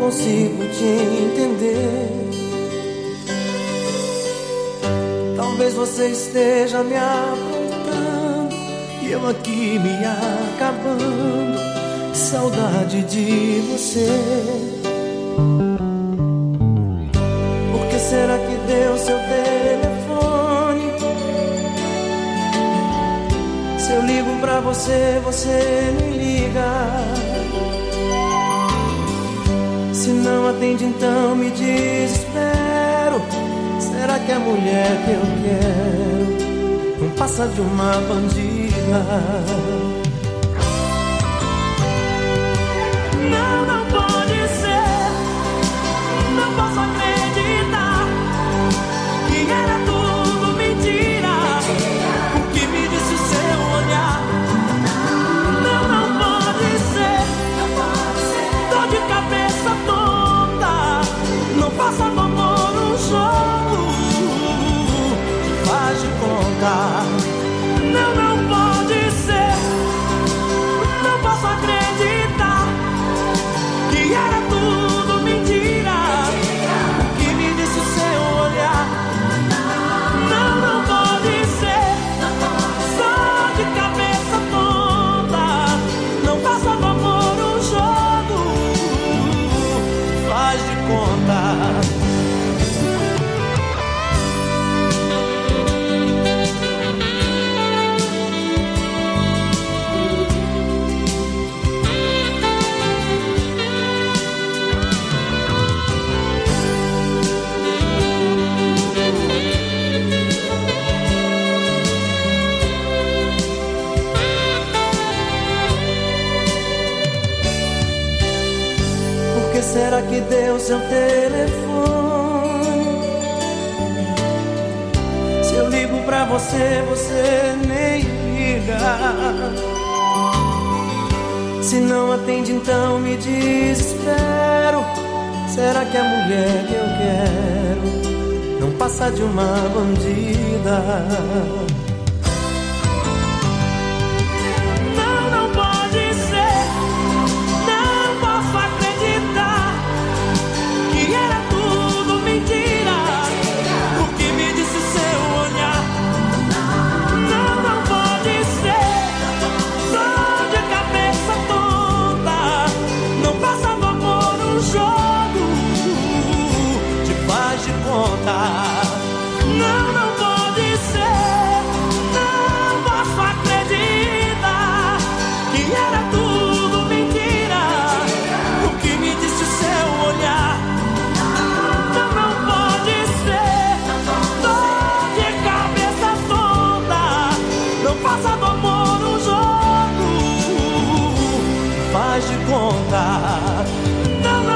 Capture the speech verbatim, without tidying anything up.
consigo te entender. Talvez você esteja me aprontando e eu aqui me acabando, saudade de você. Por que será que deu seu telefone? Se eu ligo pra você, você nem liga. Se não atende, então me desespero. Será que a mulher que eu quero não passa de uma bandida? Não, não pode ser. Não posso acreditar que era tudo mentira. O que me disse o seu olhar? Não, não pode ser. Tô de cabeça tonta. Não faça do amor um jogo. Faz de conta. Não, não pode ser. Não posso acreditar que era tudo mentira. O que me disse o seu olhar? Não, não pode ser. Só de cabeça tonta. Não faça do amor um jogo. Faz de conta. Por que será que deu seu telefone? Se eu ligo pra você, você nem liga. Se não atende, então me desespero. Será que a mulher que eu quero não passa de uma bandida? Não, não pode ser. Não posso acreditar que era tudo mentira. O que me disse o seu olhar? Não, não pode ser. Só de cabeça tonta. Não faça do amor um jogo. Te faz de conta. Não, não pode ser. Não posso acreditar que era tudo mentira. O que me disse o seu olhar? Não, não pode ser. Tô de cabeça tonta. Não faça do amor um jogo. Faz de conta. Não, não